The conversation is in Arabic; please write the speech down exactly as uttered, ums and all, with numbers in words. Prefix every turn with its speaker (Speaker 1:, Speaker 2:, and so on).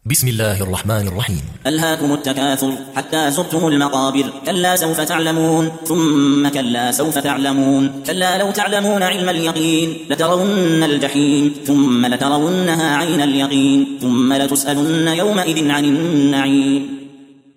Speaker 1: بسم الله الرحمن الرحيم.
Speaker 2: ألهاكم التكاثر حتى زرتم المقابر، كلا سوف تعلمون ثم كلا سوف تعلمون، كلا لو تعلمون علم اليقين لترون الجحيم ثم لترونها عين اليقين ثم لتسألن يومئذ عن النعيم.